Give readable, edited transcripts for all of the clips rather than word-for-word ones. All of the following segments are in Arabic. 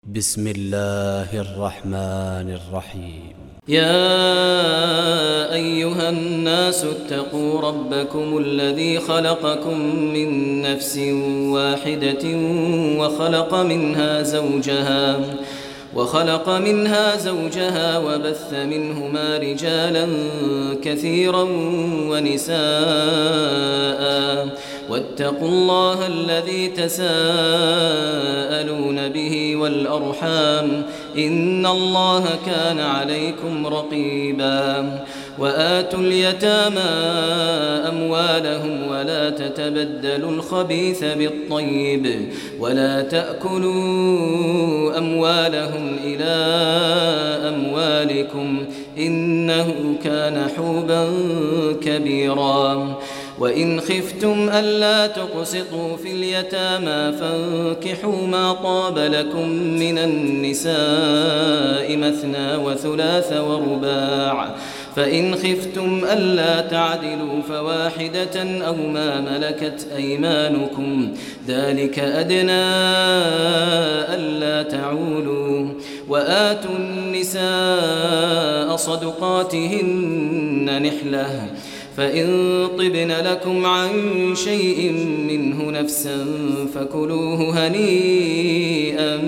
بسم الله الرحمن الرحيم. يا أيها الناس اتقوا ربكم الذي خلقكم من نفس واحدة وخلق منها زوجها وبث منهما رجالا كثيرا ونساء، واتقوا الله الذي تساءلون به والأرحام، إن الله كان عليكم رقيبا. وآتوا اليتامى أموالهم ولا تتبدلوا الخبيث بالطيب ولا تأكلوا أموالهم إلى أموالكم إنه كان حوبا كبيرا. وإن خفتم ألا تقسطوا في اليتامى فانكحوا ما طاب لكم من النساء مثنى وثلاث ورباع، فإن خفتم ألا تعدلوا فواحدة أو ما ملكت أيمانكم، ذلك أدنى ألا تعولوا. وآتوا النساء صدقاتهن نحلة، فإن طبن لكم عن شيء منه نفسا فكلوه هنيئا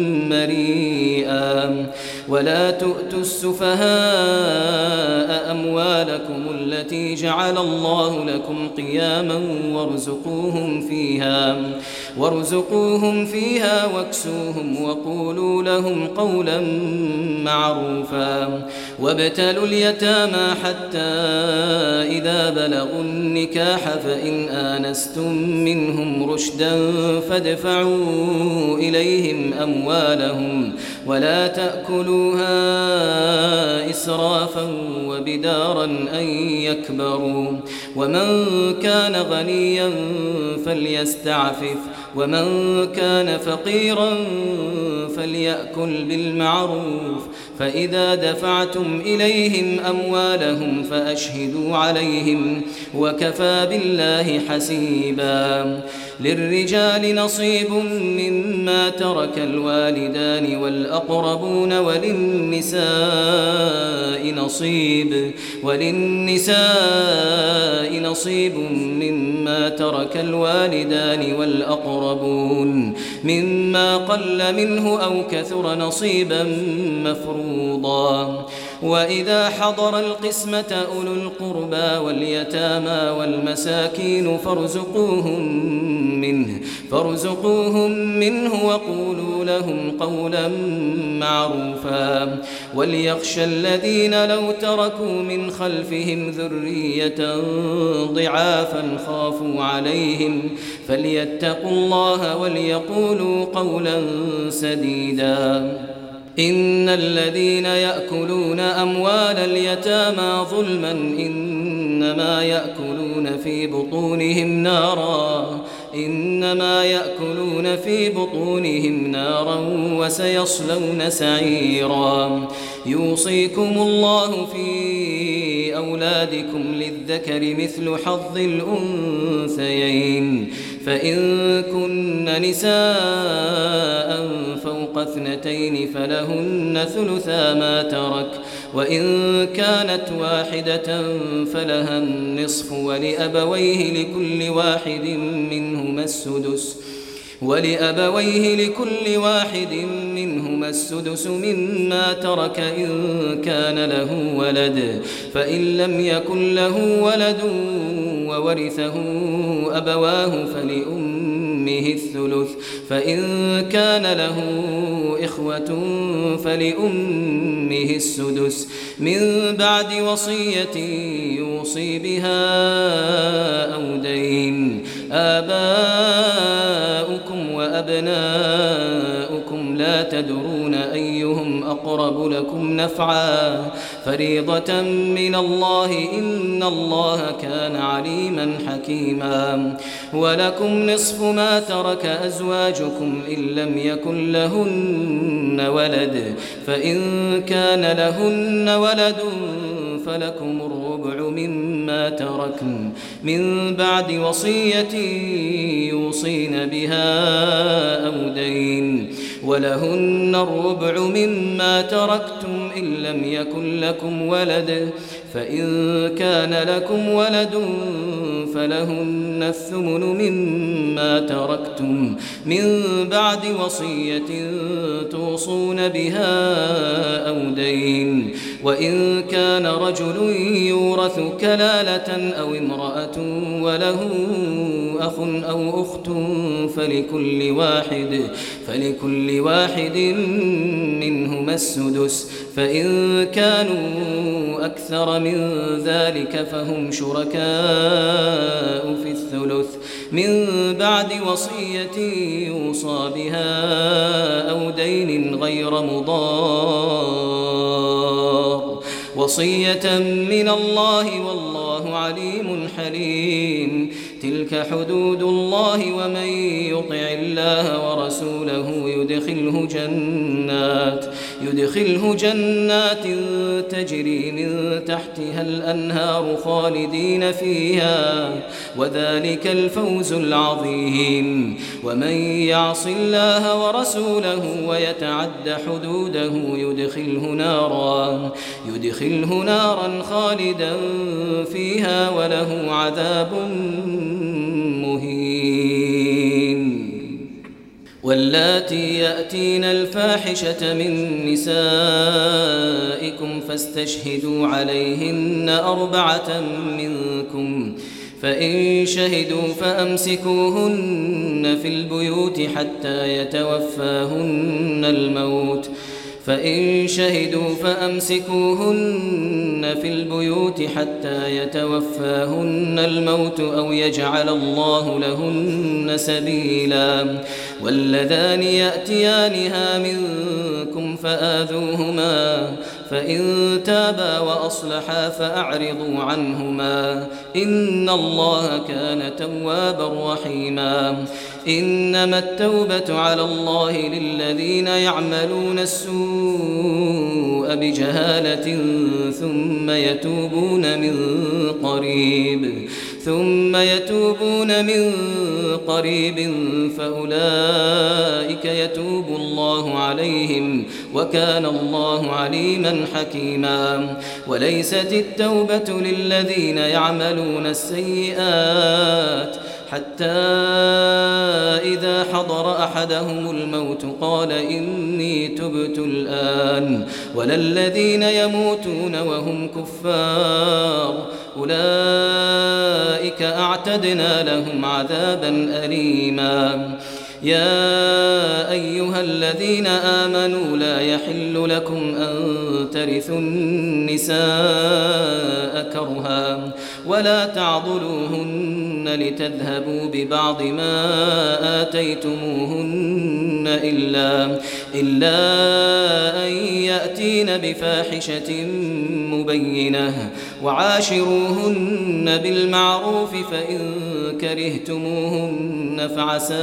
مريئا. ولا تؤتوا السفهاء أموالكم التي جعل الله لكم قياما وارزقوهم فيها واكسوهم وقولوا لهم قولا معروفا. وابتلوا اليتامى حتى إذا بلغوا النكاح فإن آنستم منهم رشدا فادفعوا إليهم أموالهم ولا تأكلوها إسرافا وبدارا أن يكبروا. ومن كان غنيا فليستعفف، ومن كان فقيرا فليأكل بالمعروف. فإذا دفعتم إليهم أموالهم فأشهدوا عليهم، وكفى بالله حسيبا. للرجال نصيب مما ترك الوالدان والأقربون، وللنساء نصيب مما ترك الوالدان والأقربون مما قل منه أو كثر نصيبا مفروضا. وإذا حضر القسمة أولو القربى واليتامى والمساكين فارزقوهم منه وقولوا لهم قولا معروفا. وليخشى الذين لو تركوا من خلفهم ذرية ضعافا خافوا عليهم فليتقوا الله وليقولوا قولا سديدا. إن الذين يأكلون أموال اليتامى ظلما إنما يأكلون في بطونهم نارا وسيصلون سعيرا. يوصيكم الله في أولادكم للذكر مثل حظ الأنثيين، فإن كن نساء فوق 2 فلهن ثلثا ما ترك، وإن كانت واحدة فلها النصف، ولأبويه لكل واحد منهما السدس مما ترك إن كان له ولد، فإن لم يكن له ولد وورثه أبواه فلأمه الثلث، فإن كان له إخوة فلأمه السدس من بعد وصية يوصي بها أو دين. آباؤكم وأبناؤكم لا تدرون أيهم أقرب لكم نفعا، فريضة من الله إن الله كان عليما حكيما. ولكم نصف ما ترك أزواجكم إن لم يكن لهن ولد، فإن كان لهن ولد فلكم الربع مما تركن من بعد وصية يوصين بها أو دين. ولهن الربع مما تركتم إن لم يكن لكم ولد، فإن كان لكم ولد فلهن الثمن مما تركتم من بعد وصية توصون بها أو دين. وإن كان رجل يورث كلالة أو امرأة وله أخ أو أخت فلكل واحد منهما السدس، فإن كانوا أكثر من ذلك فهم شركاء في الثلث من بعد وصية يوصى بها أو دين غير مضار، وصية من الله والله عليم حليم. تلك حدود الله، ومن يطع الله ورسوله يدخله جنات تجري من تحتها الأنهار خالدين فيها، وذلك الفوز العظيم. ومن يعص الله ورسوله ويتعد حدوده يدخله نارا خالدا فيها وله عذاب مهين. واللاتي يأتين الفاحشة من نسائكم فاستشهدوا عليهن 4 منكم، فإن شهدوا فأمسكوهن في البيوت حتى يتوفاهن الموت أو يجعل الله لهن سبيلا. واللذان يأتيانها منكم فآذوهما، فإن تابا وأصلحا فأعرضوا عنهما، إن الله كان توابا رحيما. إنما التوبة على الله للذين يعملون السوء بجهالة ثم يتوبون من قريب فأولئك يتوب الله عليهم، وكان الله عليما حكيما. وليست التوبة للذين يعملون السيئات حتى إذا حضر أحدهم الموت قال إني تبت الآن، ولا الذين يموتون وهم كفار، أولئك أعتدنا لهم عذابا أليما. يا أيها الذين آمنوا لا يحل لكم أن ترثوا النساء كرها ولا تعضلوهن لتذهبوا ببعض ما آتيتموهن إلا أن يأتين بفاحشة مبينة، وعاشروهن بالمعروف، فإن كرهتموهن فعسى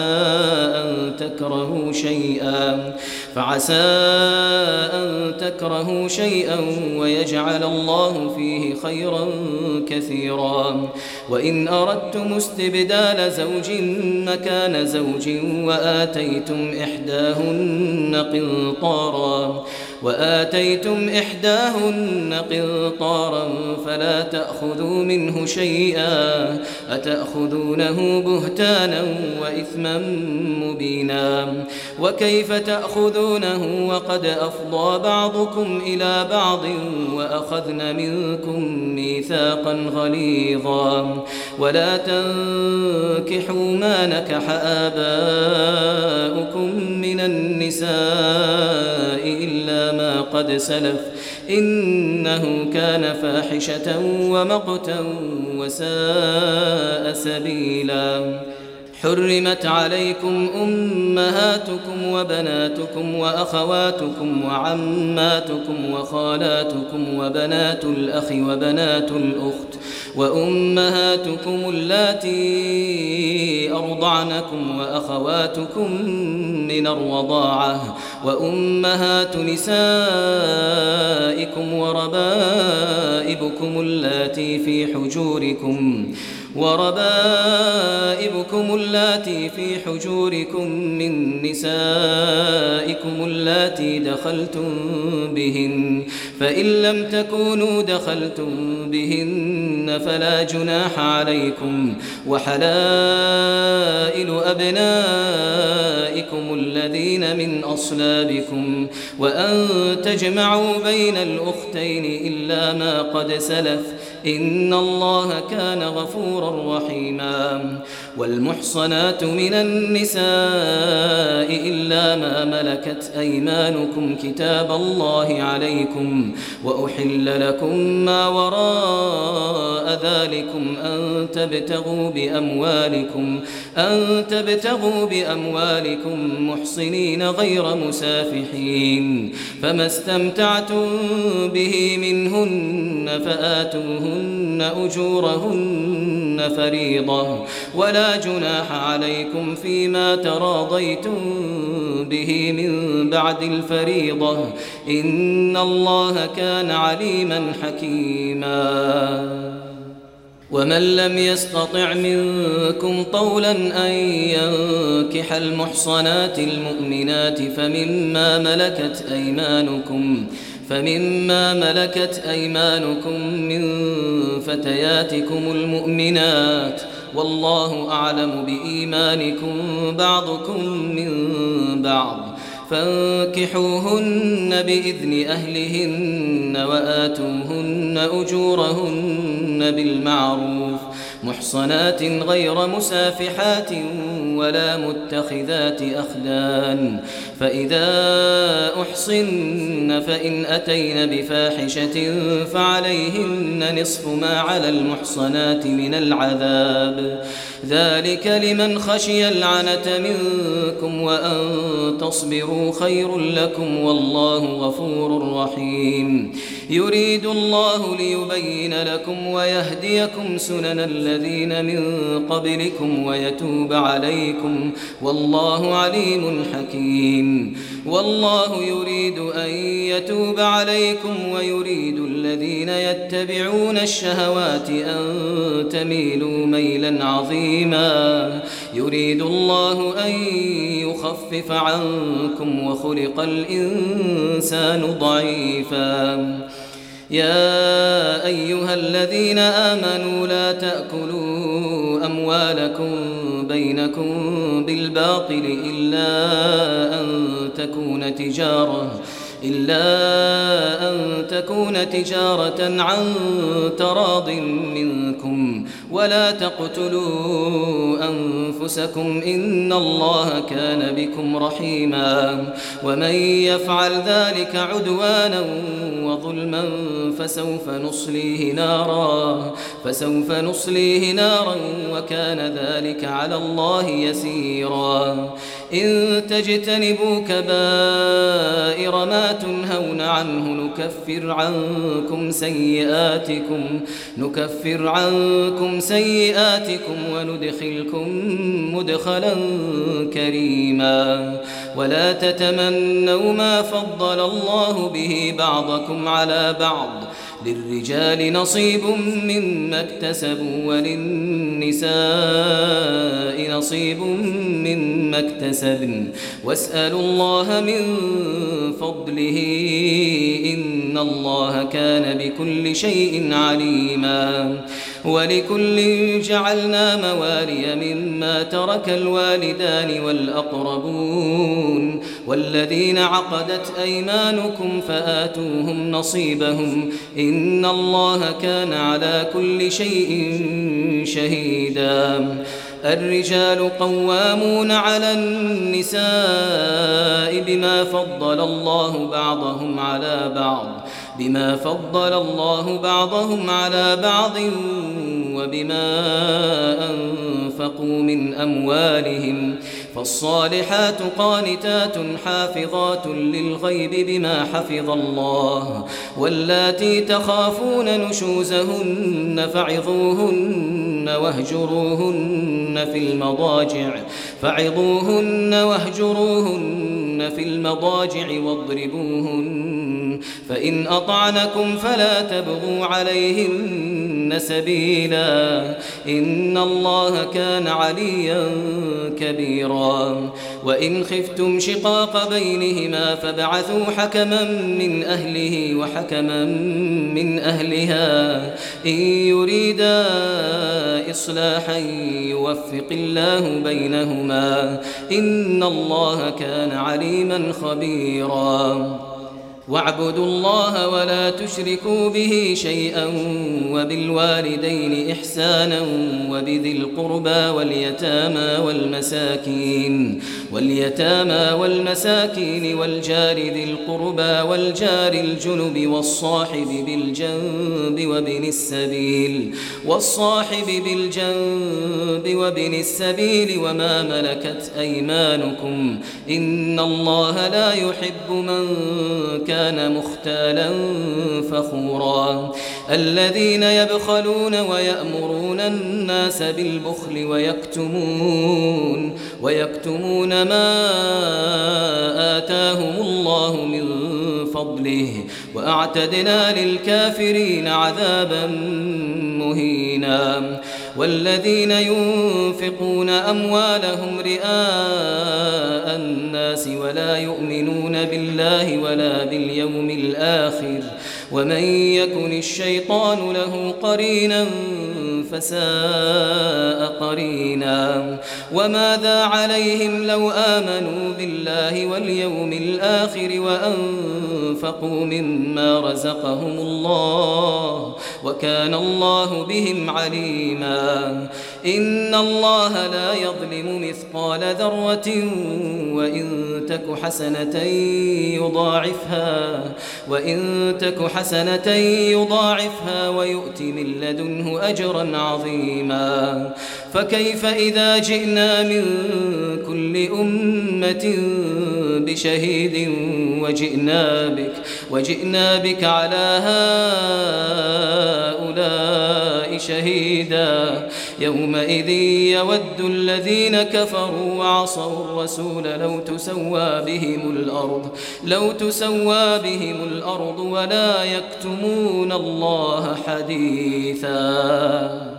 أن تكرهوا شيئا ويجعل الله فيه خيرا كثيرا. وإن أردتم استبدال زوج مكان زوج وآتيتم إحداهن قنطارا فلا تأخذوا منه شيئا، أتأخذونه بهتانا وإثما مبينا. وكيف تأخذونه وقد أفضى بعضكم إلى بعض وأخذن منكم ميثاقا غليظا. ولا تنكحوا ما نكح آباؤكم من النساء إلا ما قد سلف، إنه كان فاحشة ومقتا وساء سبيلا. حرمت عليكم أمهاتكم وبناتكم وأخواتكم وعماتكم وخالاتكم وبنات الأخ وبنات الأخت وأمهاتكم اللاتي أرضعنكم وأخواتكم من الرضاعة وأمهات نسائكم وربائبكم اللاتي في حجوركم من نسائكم اللاتي دخلتم بهن، فإن لم تكونوا دخلتم بهن فلا جناح عليكم، وحلائل أبنائكم الذين من أصلابكم، وأن تجمعوا بين الأختين إلا ما قد سلف، إن الله كان غفورا رحيما. والمحصنات من النساء إلا ما ملكت أيمانكم كتاب الله عليكم، وأحل لكم ما وراء ذلكم أن تبتغوا بأموالكم محصنين غير مسافحين، فما استمتعتم به منهن فآتوهن أجورهن فريضة، ولا جناح عليكم فيما تراضيتم به من بعد الفريضة، إن الله كان عليما حكيما. ومن لم يستطع منكم طولا أن ينكح المحصنات المؤمنات فمما ملكت أيمانكم من فتياتكم المؤمنات، والله أعلم بإيمانكم بعضكم من بعض، فانكحوهن بإذن أهلهن وآتوهن أجورهن بالمعروف، محصنات غير مسافحات ولا متخذات أخدان، فإذا أحصن فإن أتين بفاحشة فعليهن نصف ما على المحصنات من العذاب، ذلك لمن خشي العنة منكم، وأن تصبروا خير لكم، والله غفور رحيم. يريد الله ليبين لكم ويهديكم سنن الذين من قبلكم ويتوب عليكم، والله عليم حكيم. والله يريد أن يتوب عليكم ويريد الذين يتبعون الشهوات أن تميلوا ميلا عظيما. يريد الله أن يخفف عنكم وخلق الإنسان ضعيفا. يا أيها الذين آمنوا لا تأكلوا أموالكم بينكم بالباطل إلا أن تكون تجارة عن تراض منكم، ولا تقتلوا أنفسكم إن الله كان بكم رحيما. ومن يفعل ذلك عدوانا وظلما فسوف نصليه نارا وكان ذلك على الله يسيرا. إن تجتنبوا كبائر ما تنهون عنه نكفر عنكم سيئاتكم وندخلكم مدخلا كريما. ولا تتمنوا ما فضل الله به بعضكم على بعض، للرجال نصيب مما اكتسبوا وللنساء نصيب مما اكتسبن، واسألوا الله من فضله إن الله كان بكل شيء عليما. ولكل جعلنا موالي مما ترك الوالدان والأقربون والذين عقدت أيمانكم فآتوهم نصيبهم إن الله كان على كل شيء شهيدا. الرجال قوامون على النساء بما فضل الله بعضهم على بعض وبما أنفقوا من أموالهم. فالصالحات قانتات حافظات للغيب بما حفظ الله. واللاتي تخافون نشوزهن فعظوهن واهجروهن في المضاجع واضربوهن، فإن أطعنكم فلا تبغوا عليهن سبيلا إن الله كان عليا كبيرا وإن خفتم شقاق بينهما فابعثوا حكما من أهله وحكما من أهلها إن يريدا إصلاحا يوفق الله بينهما إن الله كان عليما خبيرا واعبدوا الله ولا تشركوا به شيئا وبالوالدين إحسانا وبذي القربى واليتامى والمساكين والجار ذي القربى والجار الجنب والصاحب بالجنب وابن السبيل وما ملكت أيمانكم إن الله لا يحب من كان مختالا فخورا الذين يبخلون ويأمرون الناس بالبخل ويكتمون ما آتاهم الله من فضله وأعتدنا للكافرين عذابا مهينا والذين ينفقون أموالهم رئاء الناس ولا يؤمنون بالله ولا باليوم الآخر ومن يكن الشيطان له قرينا فساء قرينا وماذا عليهم لو آمنوا بالله واليوم الآخر وأنفقوا مما رزقهم الله وكان الله بهم عليما إن الله لا يظلم مثقال ذرة وإن تك حسنة يضاعفها ويؤت من لدنه أجرا عظيما فكيف إذا جئنا من كل أمة بشهيد وجئنا بك على هؤلاء شهيدا يومئذ يود الذين كفروا وعصوا الرسول لو تسوى بهم الأرض ولا يكتمون الله حديثا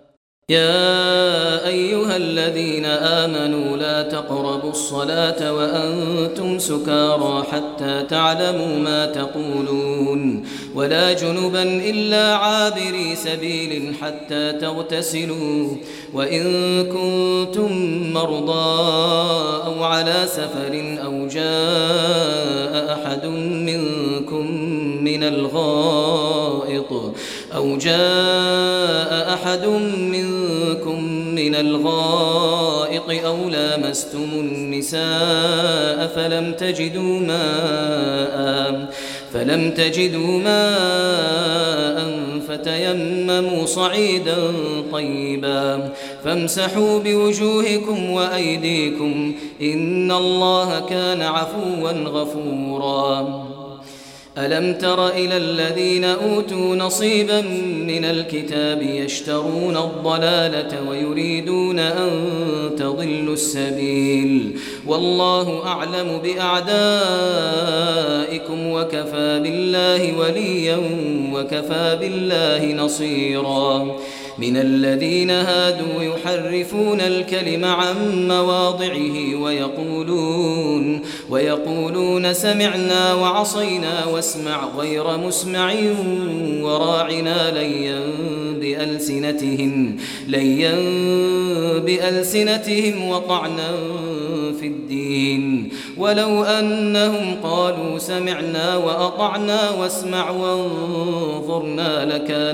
يا أيها الذين آمنوا لا تقربوا الصلاة وأنتم سكارى حتى تعلموا ما تقولون ولا جنبا إلا عابري سبيل حتى تغتسلوا وإن كنتم مرضى أو على سفر أو جاء أحد منكم من الغائط أو لامستم النساء فلم تجدوا ماء فتيمموا صعيدا طيبا فامسحوا بوجوهكم وأيديكم إن الله كان عفوا غفورا ألم تر إلى الذين أوتوا نصيبا من الكتاب يشترون الضلالة ويريدون أن تضلوا السبيل والله أعلم بأعدائكم وكفى بالله وليا وكفى بالله نصيرا من الذين هادوا يحرفون الكلم عن مواضعه ويقولون سمعنا وعصينا واسمع غير مسمع وراعنا ليا بألسنتهم وطعنا في الدين ولو أنهم قالوا سمعنا وأطعنا واسمع وانظرنا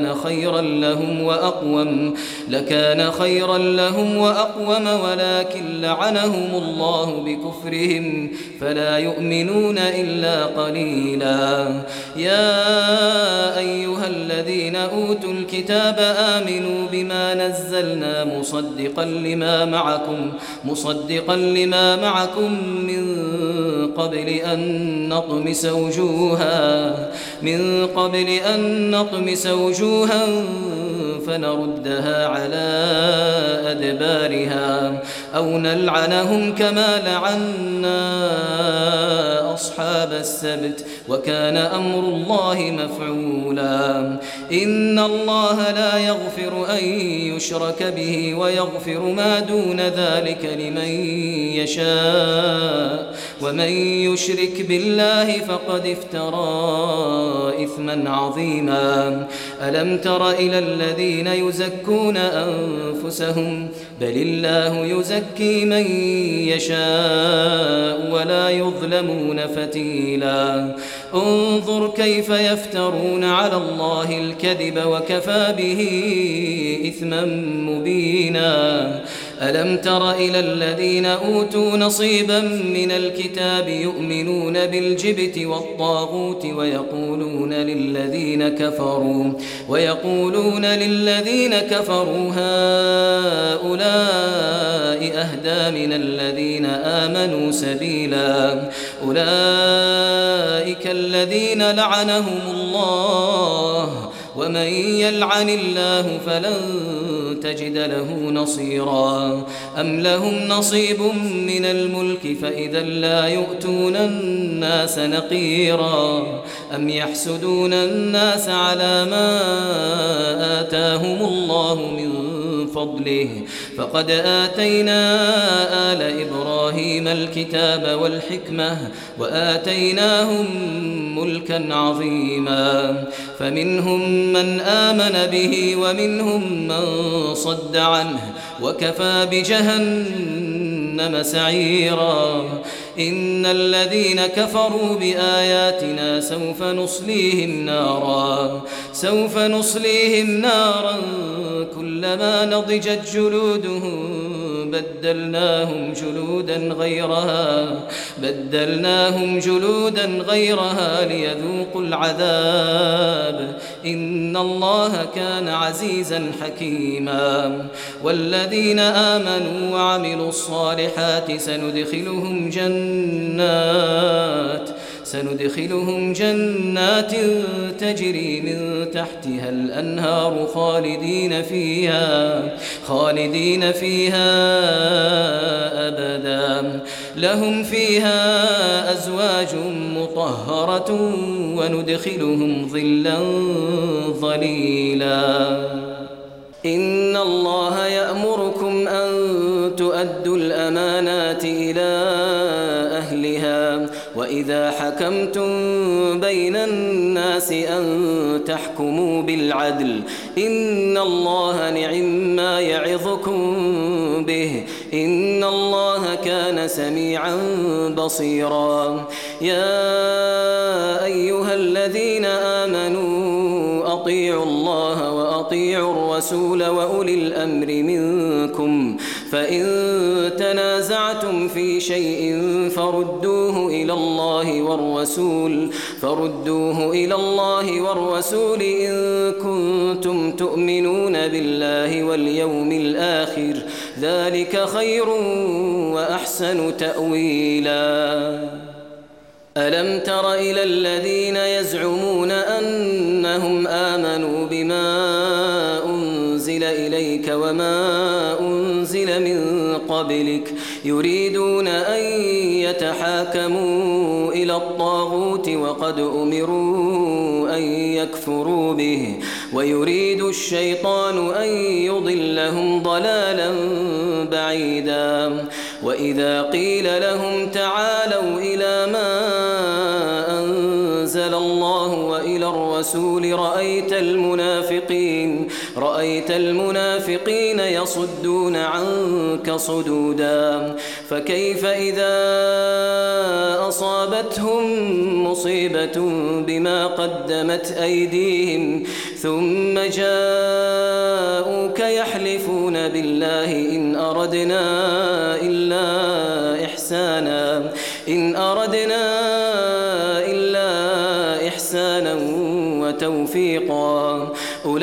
لكان خيرا لهم وأقوم ولكن لعنهم الله بكفرهم فلا يؤمنون إلا قليلا يا أيها الذين أوتوا الكتاب آمنوا بما نزلنا مصدقا لما معكم من قبل أن نطمس وجوها فنردها على أدبارها أو نلعنهم كما لعنا أصحاب السبت وكان أمر الله مفعولا إن الله لا يغفر أن يشرك به ويغفر ما دون ذلك لمن يشاء ومن يشرك بالله فقد افترى إثما عظيما ألم تر إلى الذين يزكون أنفسهم بل الله يزكي من يشاء ولا يظلمون فتيلا انظر كيف يفترون على الله الكذب وكفى به إثما مبينا ألم تر إلى الذين أوتوا نصيبا من الكتاب يؤمنون بالجبت والطاغوت ويقولون للذين كفروا هؤلاء أهدى من الذين آمنوا سبيلا أولئك الذين لعنهم الله ومن يلعن الله فلن تجد له نصيرا أم لهم نصيب من الملك فإذا لا يؤتون الناس نقيرا أم يحسدون الناس على ما آتاهم الله من فضله فقد آتينا آل إبراهيم الكتاب والحكمة وآتيناهم ملكا عظيما فمنهم من آمن به ومنهم من صد عنه وكفى بجهنم سعيرا إن الذين كفروا بآياتنا سوف نصليهم نارا كلما نضجت جلودهم بدلناهم جلودا غيرها ليذوقوا العذاب إن الله كان عزيزا حكيما والذين آمنوا وعملوا الصالحات سندخلهم جنات تجري من تحتها الأنهار خالدين فيها أبدا لهم فيها أزواج مطهرة وندخلهم ظلا ظليلا إن الله يأمركم أن تؤدوا الأمانات إلى أهلها وإذا حكمتم بين الناس أن تحكموا بالعدل إن الله نعم يعظكم به إن الله كان سميعا بصيرا يا أيها الذين آمنوا أطيعوا الله وأطيعوا الرسول وأولي الأمر منكم فإن تنازعتم في شيء فردوه إلى الله والرسول إن كنتم تؤمنون بالله واليوم الآخر ذلك خير وأحسن تأويلا ألم تر إلى الذين يزعمون أنهم آمنوا بما أنزل إليك وما أنزل من قبلك يريدون أن يتحاكموا إلى الطاغوت وقد أمروا أن يكفروا به ويريد الشيطان أن يضلهم ضلالا بعيدا وإذا قيل لهم تعالوا إلى ما أنزل الله وإلى الرسول رأيت المنافقين يصدون عنك صدودا فكيف إذا أصابتهم مصيبة بما قدمت أيديهم ثم جاءوك يحلفون بالله إن أردنا إلا إحسانا وتوفيقا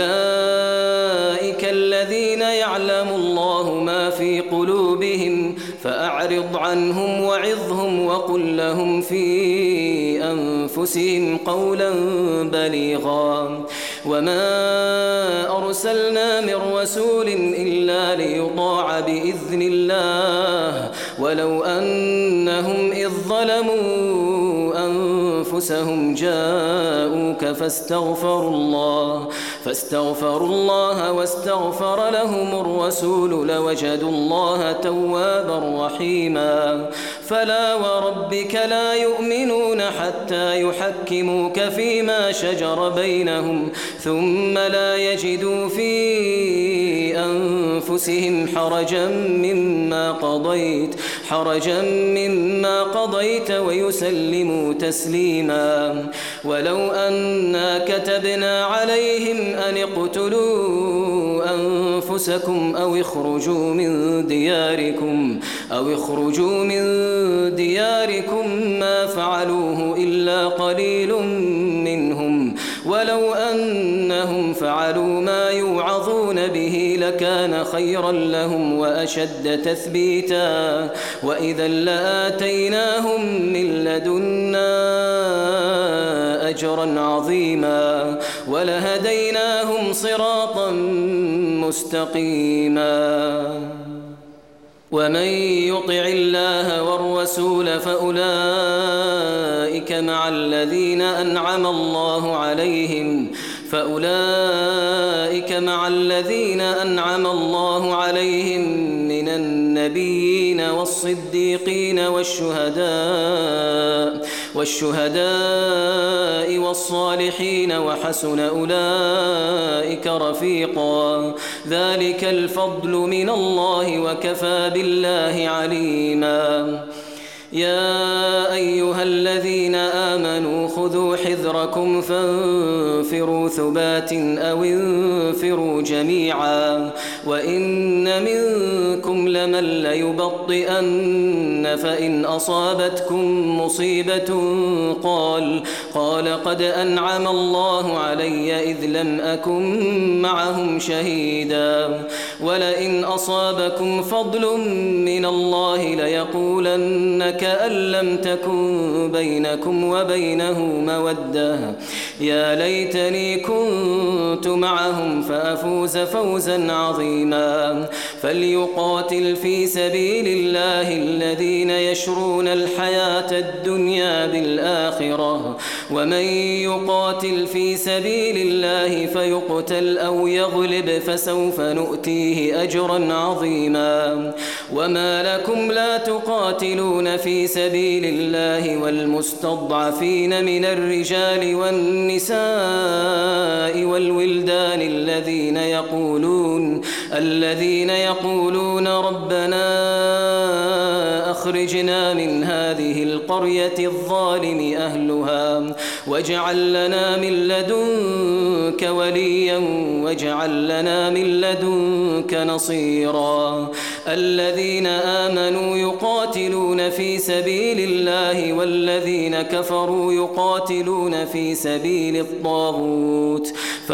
أولئك الذين يعلم الله ما في قلوبهم فأعرض عنهم وعظهم وقل لهم في أنفسهم قولا بليغا وما أرسلنا من رسول إلا ليطاع بإذن الله ولو أنهم إذ ظلموا أنفسهم جاءوك فاستغفروا الله واستغفر لهم الرسول لوجدوا الله توابا رحيما. فلا وربك لا يؤمنون حتى يحكموك فيما شجر بينهم ثم لا يجدوا في أنفسهم حرجا مما قضيت ويسلموا تسليما. ولو أنا كتبنا عليهم أن اقتلوا أنفسكم أو اخرجوا من دياركم ما فعلوه إلا قليل منهم ولو أنهم فعلوا ما يوعظون به لكان خيرا لهم وأشد تثبيتا وإذا لآتيناهم من لدنا أجرا عظيما ولهديناهم صراطا مستقيما. ومن يطع الله والرسول فأولئك مع الذين أنعم الله عليهم من النبيين والصديقين والشهداء والصالحين وحسن أولئك رفيقا. ذلك الفضل من الله وكفى بالله عليما. يا أيها الذين آمنوا خذوا حذركم فانفروا ثبات أو انفروا جميعا وإن منكم لمن ليبطئن فإن أصابتكم مصيبة قال قد أنعم الله علي إذ لم أكن معهم شهيدا ولئن أصابكم فضل من الله ليقولن كأن لم تكن بينكم وبينه مودة يا ليتني كنت معهم فأفوز فوزا عظيما. فليقاتل في سبيل الله الذين يشرون الحياة الدنيا بالآخرة ومن يقاتل في سبيل الله فيقتل أو يغلب فسوف نؤتيه أجرا عظيما. وما لكم لا تقاتلون في سبيل الله والمستضعفين من الرجال والنساء والولدان الذين يقولون ربنا أخرجنا من هذه القرية الظالم أهلها واجعل لنا من لدنك وليا واجعل لنا من لدنك نصيرا. الذين آمنوا يقاتلون في سبيل الله والذين كفروا يقاتلون في سبيل الطاغوت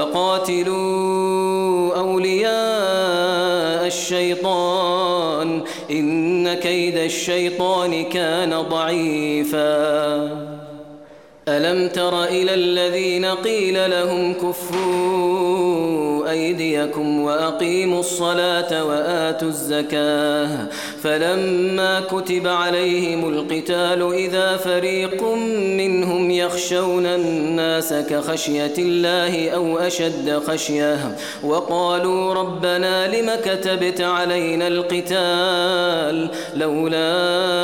فقاتلوا أولياء الشيطان إن كيد الشيطان كان ضعيفا. ألم تر إلى الذين قيل لهم كفوا أيديكم وأقيموا الصلاة وآتوا الزكاة فلما كتب عليهم القتال إذا فريق منهم يخشون الناس كخشية الله أو أشد خشية وقالوا ربنا لم كتبت علينا القتال لولا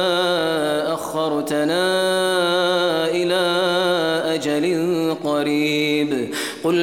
أخرتنا إلى أجل قريب قل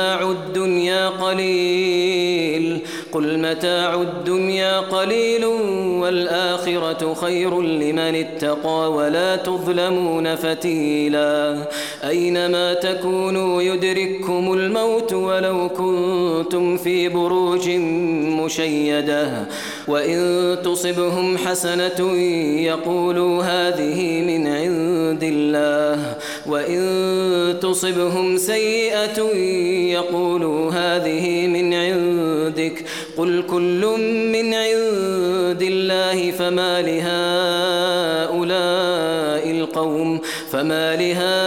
متاع الدنيا قليل والآخرة خير لمن اتقى ولا تظلمون فتيلا. أينما تكونوا يدرككم الموت ولو كنتم في بروج مشيدة وإن تصبهم حسنة يقولوا هذه من عند الله وإن تصبهم سيئة يقولوا هذه من عندك قل كل من عند الله فما فما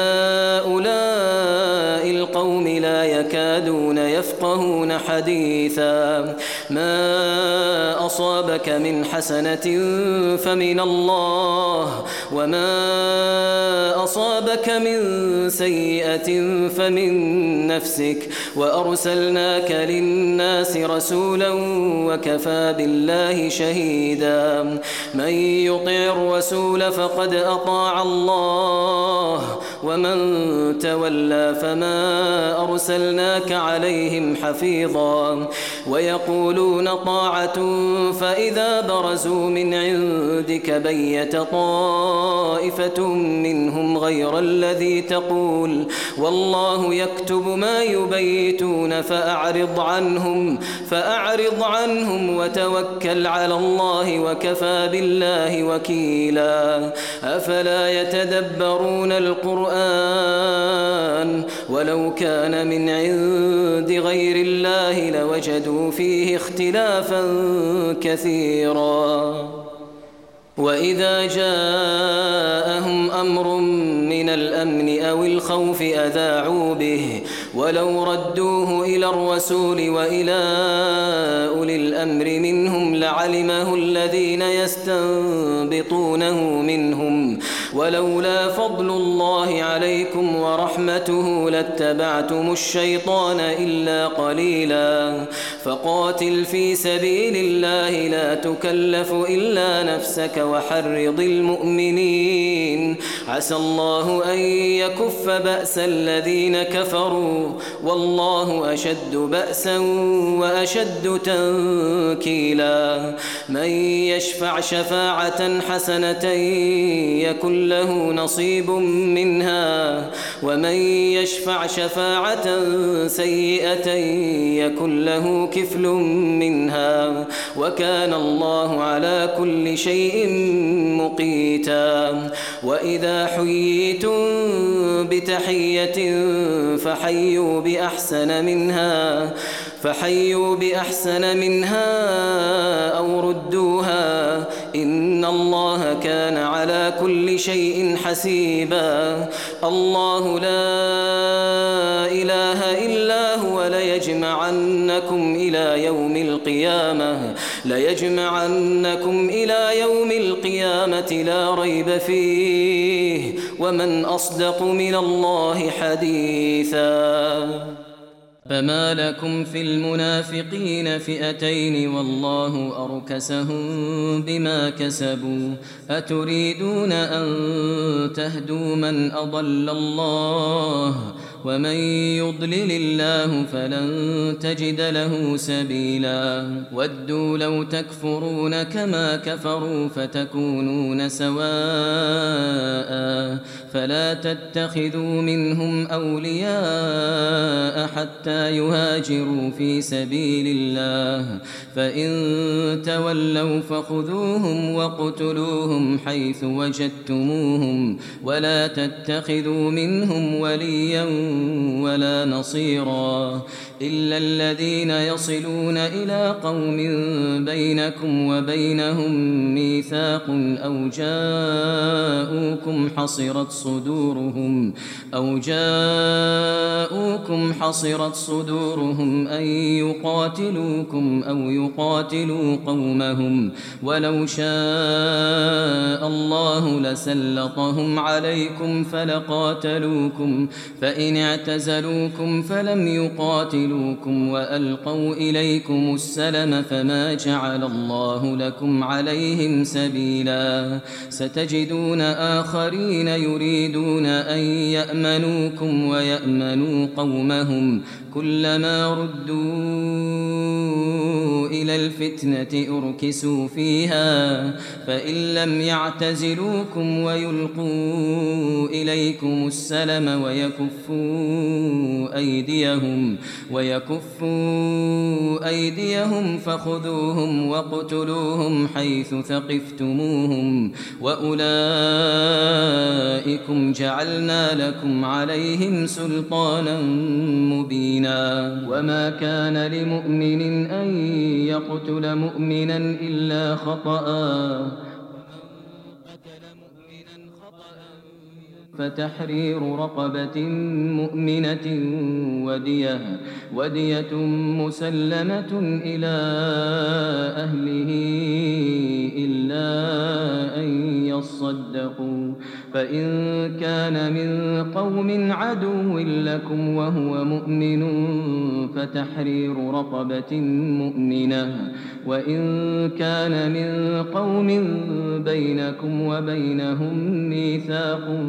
لهؤلاء القوم لا يكادون يفقهون حديثا ما أصابك من حسنة فمن الله وما أصابك من سيئة فمن نفسك وأرسلناك للناس رسولا وكفى بالله شهيدا من يطع الرسول فقد أطاع الله ومن تولى فما أرسلناك عليهم حفيظا ويقولون طاعة فإذا برزوا من عندك بيت طائفة منهم غير الذي تقول والله يكتب ما يبيتون فأعرض عنهم وتوكل على الله وكفى بالله وكيلا أفلا يتدبرون القرآن ولو كان من عند غير الله لوجدوا فيه اختلافا كثيرا وإذا جاءهم أمر من الأمن أو الخوف أذاعوا به ولو ردوه إلى الرسول وإلى أولي الأمر منهم لعلمه الذين يستنبطونه منهم ولولا فضل الله عليكم ورحمته لاتبعتم الشيطان إلا قليلا فقاتل في سبيل الله لا تكلف إلا نفسك وحرض المؤمنين عسى الله أن يكف بأس الذين كفروا والله أشد بأسا وأشد تنكيلا من يشفع شفاعة حسنة يكن له نصيب منها ومن يشفع شفاعة سيئة يكن له كفل منها وكان الله على كل شيء مقيتا وإذا حييتم بتحية فحيوا بأحسن منها أو ردوها إن الله كان على كل شيء حسيبا الله لا إله إلا هو ليجمعنكم إلى يوم القيامة لا ريب فيه ومن أصدق من الله حديثا فما لكم في المنافقين فئتين والله أركسهم بما كسبوا أتريدون أن تهدوا من أضل الله ومن يضلل الله فلن تجد له سبيلا ودوا لو تكفرون كما كفروا فتكونون سواء فلا تتخذوا منهم أولياء حتى يهاجروا في سبيل الله فإن تولوا فخذوهم وقتلوهم حيث وجدتموهم ولا تتخذوا منهم وليا ولا نصيرا إلا الذين يصلون إلى قوم بينكم وبينهم ميثاق أو جاءوكم حصرت صدورهم أن يقاتلوكم أو يقاتلوا قومهم ولو شاء الله لسلطهم عليكم فلقاتلوكم فإن اعتزلوكم فلم يقاتلوكم وألقوا إليكم السلم فما جعل الله لكم عليهم سبيلا ستجدون آخرين يريدون أن يأمنوكم ويأمنوا قومهم كلما ردوا إلى الفتنة أركسوا فيها فإن لم يعتزلوكم ويلقوا إليكم السلم ويكفوا أيديهم فخذوهم واقتلوهم حيث ثقفتموهم وأولئكم جعلنا لكم عليهم سلطانا مبينا وما كان لمؤمن أن يقتل مؤمنا إلا خطأ فتحرير رقبة مؤمنة ودية مسلمة إلى أهله إلا أن يصدقوا فإن كان من قوم عدو لكم وهو مؤمن فتحرير رقبة مؤمنة وإن كان من قوم بينكم وبينهم ميثاق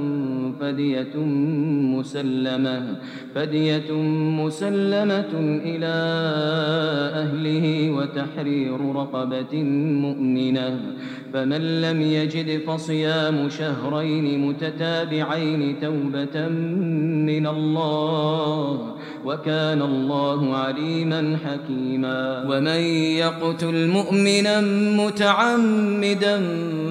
فدية مسلمة إلى أهله وتحرير رقبة مؤمنة فمن لم يجد فصيام شهرين متتابعين توبة من الله وكان الله عليما حكيما ومن يقتل مؤمنا متعمدا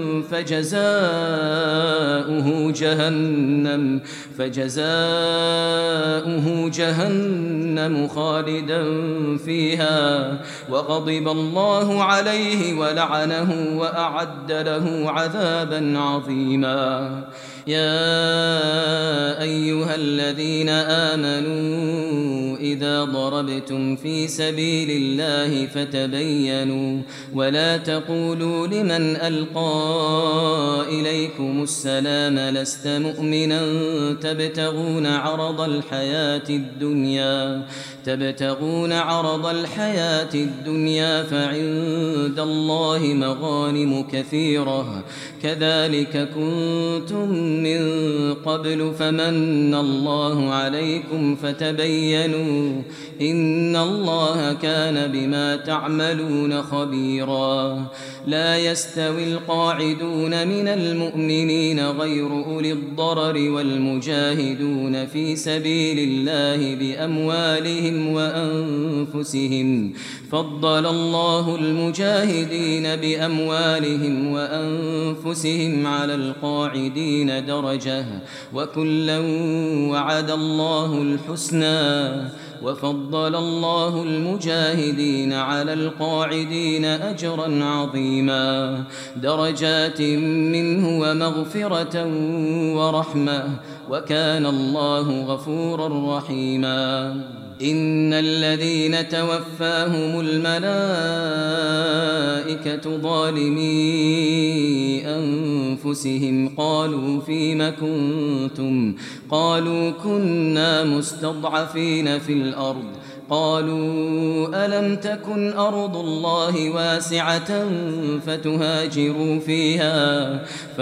فجزاؤه جهنم خالدا فيها وغضب الله عليه ولعنه وأعد له عذابا عظيما يا أيها الذين آمنوا إذا ضربتم في سبيل الله فتبينوا ولا تقولوا لمن ألقى إليكم السلام لست مؤمنا تبتغون عرض الحياة الدنيا فعند الله مغانم كثيرة كذلك كنتم من قبل فمن الله عليكم فتبينوا إن الله كان بما تعملون خبيرا لا يستوي القاعدون من المؤمنين غير أولي الضرر والمجاهدون في سبيل الله بأموالهم وأنفسهم فضل الله المجاهدين بأموالهم وأنفسهم على القاعدين درجة وكلا وعد الله الحسنى وفضل الله المجاهدين على القاعدين أجرا عظيما درجات منه ومغفرة ورحمة وكان الله غفورا رحيما إن الذين توفاهم الملائكة ظالمي أنفسهم قالوا فيم كنتم قالوا كنا مستضعفين في الأرض قالوا ألم تكن أرض الله واسعة فتهاجروا فيها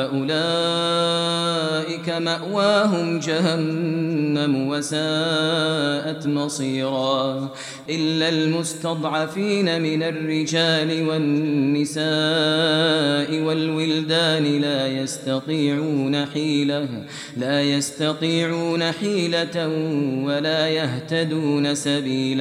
فأولئك مأواهم جهنم وساءت مصيرا إلا المستضعفين من الرجال والنساء والولدان لا يستطيعون حيلة ولا يهتدون سبيلا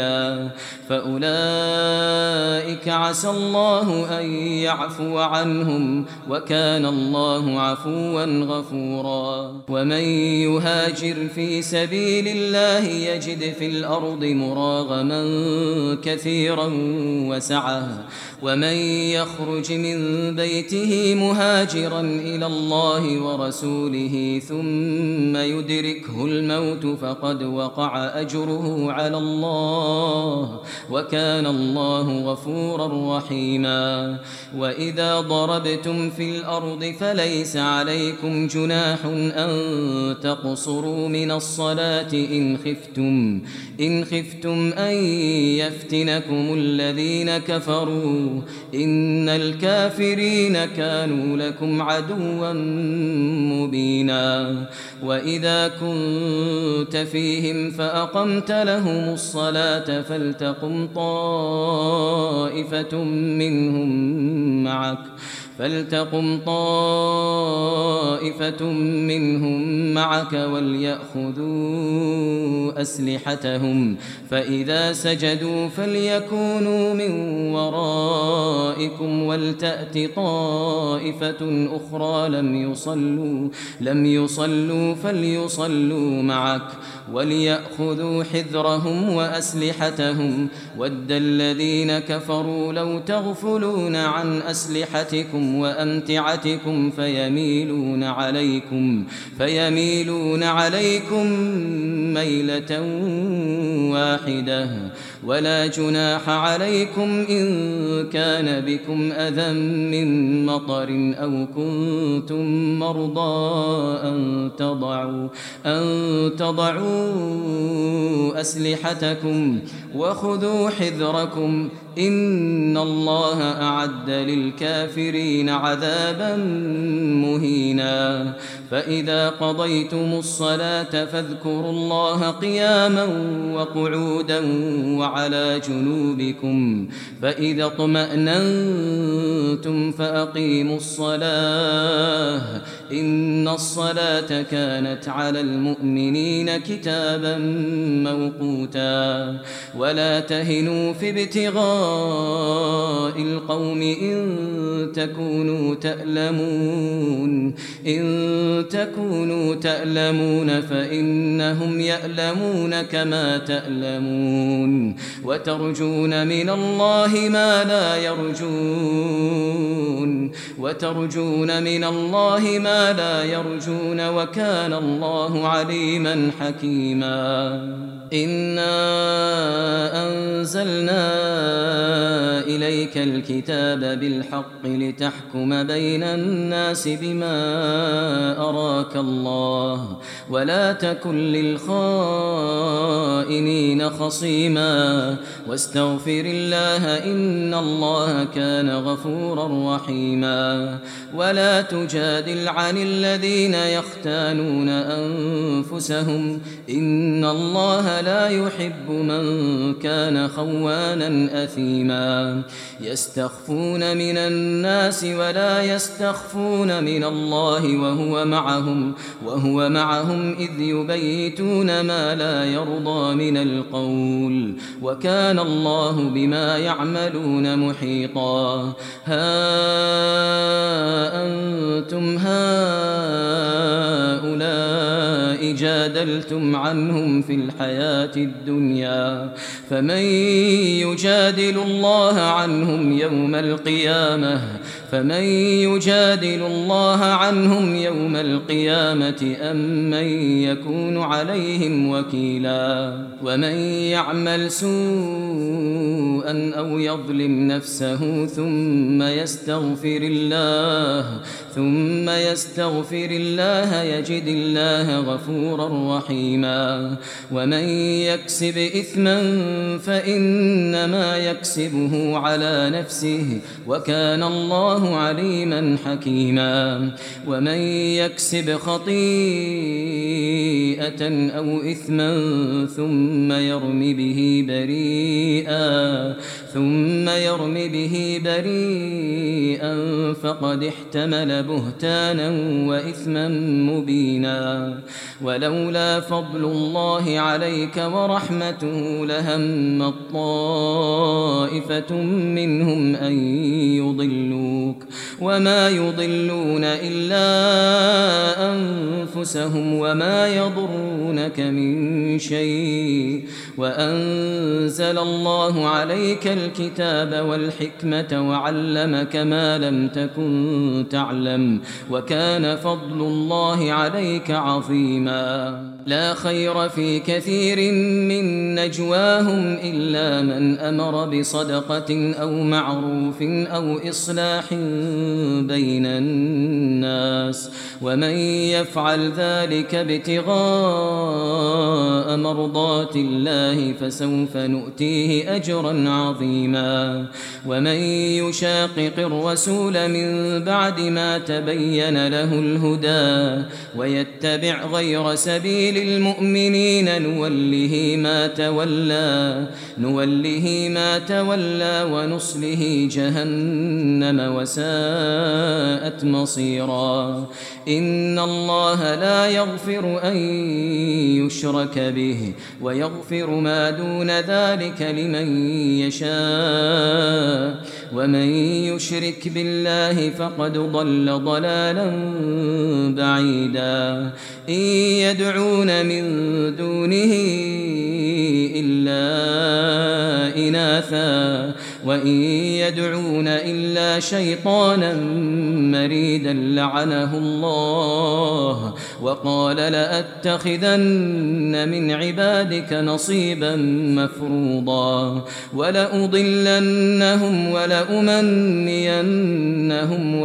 فأولئك عسى الله أن يعفو عنهم وكان الله عفوا غفورا ومن يهاجر في سبيل الله يجد في الأرض مراغما كثيرا وسعة ومن يخرج من بيته مهاجرا إلى الله ورسوله ثم يدركه الموت فقد وقع أجره على الله وكان الله غفورا رحيما وإذا ضربتم في الأرض فليس عليكم جناح أن تقصروا من الصلاة إن خفتم أن يفتنكم الذين كفروا إن الكافرين كانوا لكم عدوا مبينا وإذا كنت فيهم فأقمت لهم الصلاة فلتقم طائفة منهم معك وليأخذوا أسلحتهم فإذا سجدوا فليكونوا من ورائكم ولتأت طائفة أخرى لم يصلوا فليصلوا معك وليأخذوا حذرهم وأسلحتهم ود الذين كفروا لو تغفلون عن أسلحتكم ألسنتكم وأمتعتكم فيميلون عليكم ميلة واحدة. ولا جناح عليكم إن كان بكم أذى من مطر أو كنتم مرضى أن تضعوا أسلحتكم وخذوا حذركم إن الله أعد للكافرين عذابا مهينا. فإذا قضيتم الصلاة فاذكروا الله قياما وقعودا وعلى جنوبكم فإذا اطمأننتم فأقيموا الصلاة إن الصلاة كانت على المؤمنين كتابا موقوتا. ولا تهنوا في ابتغاء القوم إن تكونوا تألمون فإنهم يألمون كما تألمون وترجون من الله ما لا يرجون وكان الله عليما حكيما. إنا أنزلنا إليك الكتاب بالحق لتحكم بين الناس بما أراك الله ولا تكن للخائنين خصيما واستغفر الله إن الله كان غفورا رحيما. ولا تجادل عن الذين يختانون أنفسهم إن الله لا يحب من كان خوانا أثيما. يستخفون من الناس ولا يستخفون من الله وهو معهم إذ يبيتون ما لا يرضى من القول وكان الله بما يعملون محيطا. ها أنتم هؤلاء جادلتم عنهم في الحياة الدنيا فمن يجادل الله عنهم يوم القيامة أم من يكون عليهم وكيلا. ومن يعمل سوءا أو يظلم نفسه ثم يستغفر الله يجد الله غفورا رحيما. ومن يكسب إثما فإنما يكسبه على نفسه وكان الله عليما حكيما. ومن يكسب خطيئة أو إثما ثم يرم به بريئا فقد احتمل بهتانا وإثما مبينا. ولولا فضل الله عليك ورحمته لهم طائفة منهم أن يضلوك وما يضلون إلا أنفسهم وما يضرونك من شيء. وأنزل الله عليك الكتاب والحكمة وعلمك ما لم تكن تعلم وكان فضل الله عليك عظيما. لا خير في كثير من نجواهم إلا من أمر بصدقة أو معروف أو إصلاح بين الناس ومن يفعل ذلك ابتغاء مرضات الله فسوف نؤتيه أجرا عظيما. ومن يشاقق الرسول من بعد ما تبين له الهدى ويتبع غير سبيل المؤمنين نوله ما تولى ونصله جهنم وساءت مصيرا. إن الله لا يغفر أن يشرك به ويغفر ما دون ذلك لمن يشاء ومن يشرك بالله فقد ضل ضلالا بعيدا. إن يدعون من دونه إلا إناثا وإن يدعون إلا شيطانا مريدا لعنه الله وقال لأتخذن من عبادك نصيبا مفروضا ولأضلنهم ولأمنينهم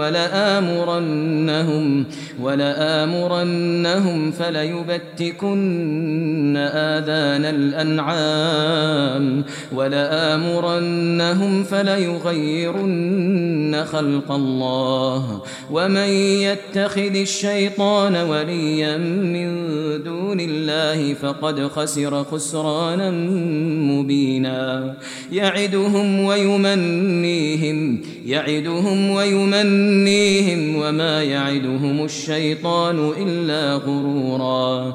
ولآمرنهم فليبتكن آذان الأنعام ولآمرنهم فليغيرن خلق الله ومن يتخذ الشيطان وليا من دون الله فقد خسر خسرانا مبينا يعدهم ويمنيهم وما يعدهم الشيطان إلا غرورا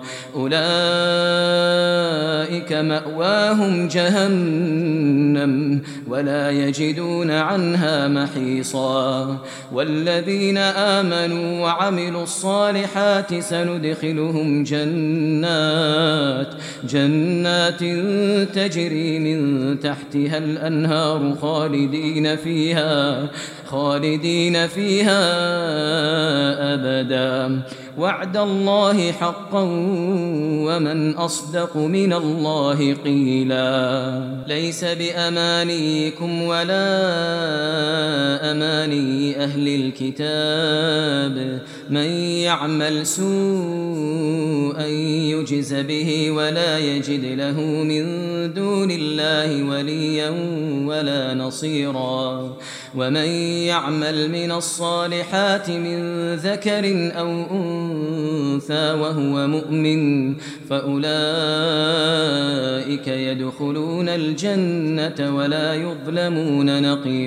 أولئك مأواهم جهنم ولا يجدون عنها محيصا والذين آمنوا وعملوا الصالحات سندخلهم جنات تجري من تحتها الأنهار خالدين فيها أبدا وعد الله حقا ومن أصدق من الله قيلا ليس بأمانيكم ولا أماني أهل الكتاب من يعمل سوءا يجز به ولا يجد له من دون الله وليا ولا نصيرا ومن يعمل من الصالحات من ذكر أو أنثى وهو مؤمن فأولئك يدخلون الجنة ولا يظلمون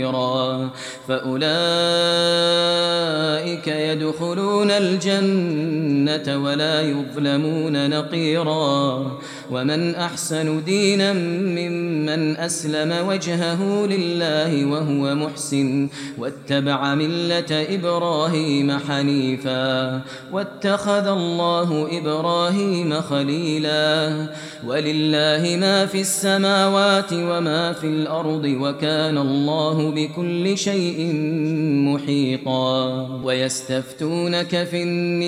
نقيرا ومن أحسن دينا ممن أسلم وجهه لله وهو محسن واتبع ملة إبراهيم حنيفا واتخذ الله إبراهيم خليلا ولله ما في السماوات وما في الأرض وكان الله بكل شيء محيطا ويستفتونك في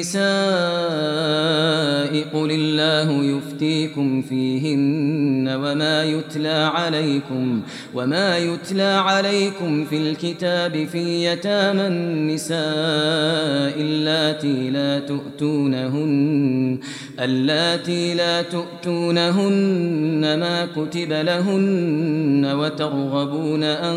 النساء قل الله يفتيكم فيهن وما يتلى عليكم في الكتاب في يتامى النساء اللاتي لا تؤتونهن ما كتب لهن وترغبون أن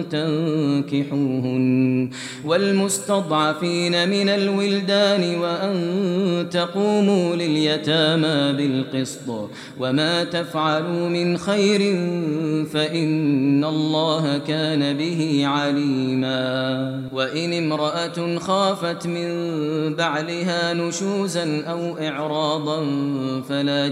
تنكحوهن والمستضعفين من الولدان وأن تقوموا لليتامى بالقسط وما تفعلوا من خير فإن الله كان به عليما وإن امرأة خافت من بعلها نشوزا أو إعراضا فلا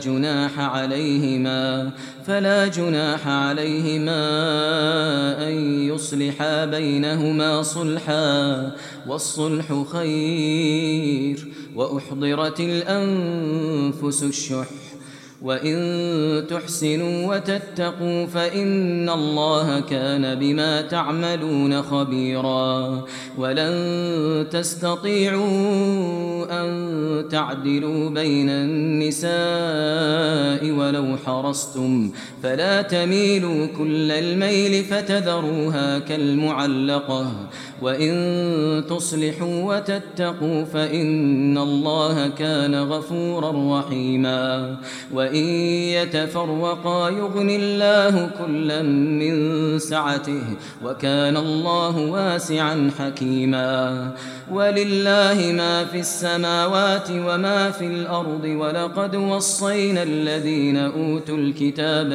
جناح عليهما أن يصلحا بينهما صلحا والصلح خير وأحضرت الأنفس الشح وإن تحسنوا وتتقوا فإن الله كان بما تعملون خبيرا ولن تستطيعوا أن تعدلوا بين النساء ولو حرصتم فلا تميلوا كل الميل فتذروها كالمعلقة وإن تصلحوا وتتقوا فإن الله كان غفورا رحيما وإن يتفرقا يغني الله كلا من سعته وكان الله واسعا حكيما ولله ما في السماوات وما في الأرض ولقد وصينا الذين أوتوا الكتاب